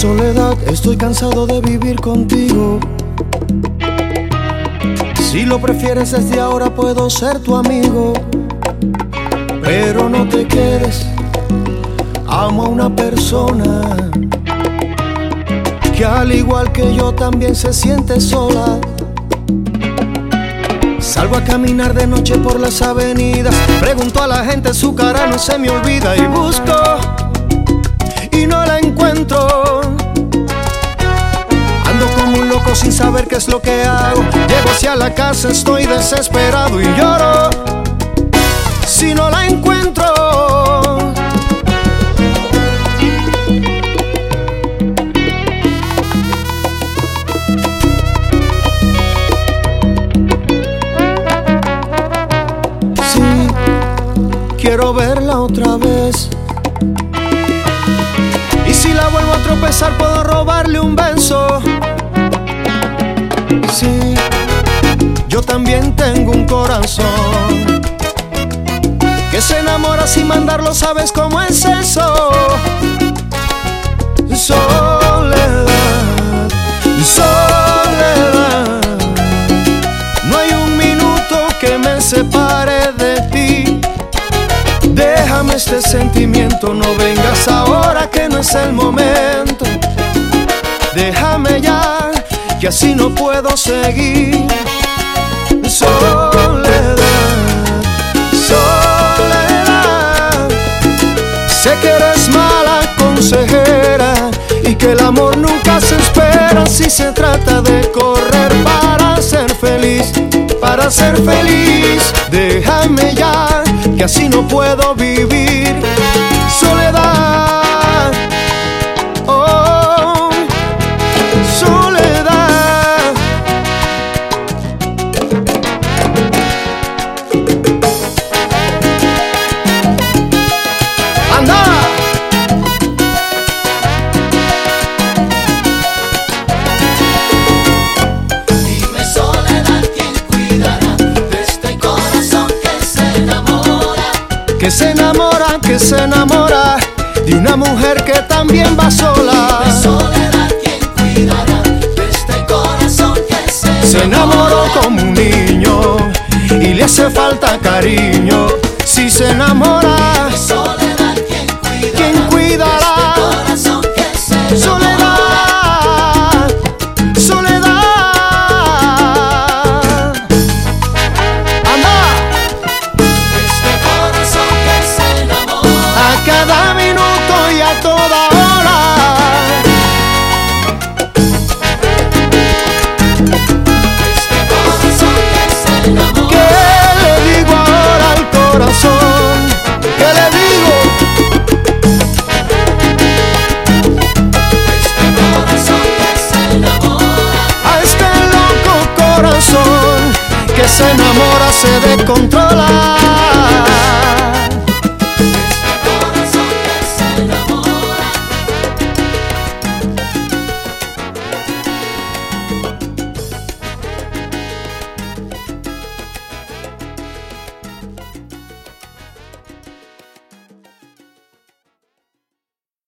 Soledad, estoy cansado de vivir contigo. Si lo prefieres desde ahora puedo ser tu amigo, pero no te quedes. Amo a una persona que al igual que yo también se siente sola. Salgo a caminar de noche por las avenidas, pregunto a la gente, su cara no se me olvida. Y busco y no la encuentro. Ando como un loco sin saber qué es lo que hago. Llego hacia la casa, estoy desesperado y lloro si no la encuentro. Sí, quiero verla otra vez. Y si la vuelvo a tropezar puedo robarle un beso. Sí, yo también tengo un corazón que se enamora sin mandarlo, ¿sabes cómo es eso? Soledad, soledad, no hay un minuto que me separe de ti. Déjame este sentimiento, no vengas ahora que no es el momento. Déjame ya, que así no puedo seguir. Soledad, soledad, sé que eres mala consejera y que el amor nunca se espera si se trata de correr para ser feliz, para ser feliz. Déjame ya, que así no puedo vivir. Soledad, oh, soledad. ¡Anda! Dime, soledad, ¿quién cuidará de este corazón que se enamora? Que se enamora, que se enamora de una mujer que también va sola. Dime, soledad, ¿quién cuidará de este corazón que Se enamoró como un niño y le hace falta cariño. Si se enamora, Dime, soledad, ¿quién cuidará? de este corazón que se enamora? Soledad, soledad. Anda, Este corazón que se enamora. a cada minuto y a toda hora. Este corazón que se enamora. ¿Qué le digo ahora al corazón? ¿Qué le digo? Este corazón que se enamora. A este loco corazón que se enamora se descontrola.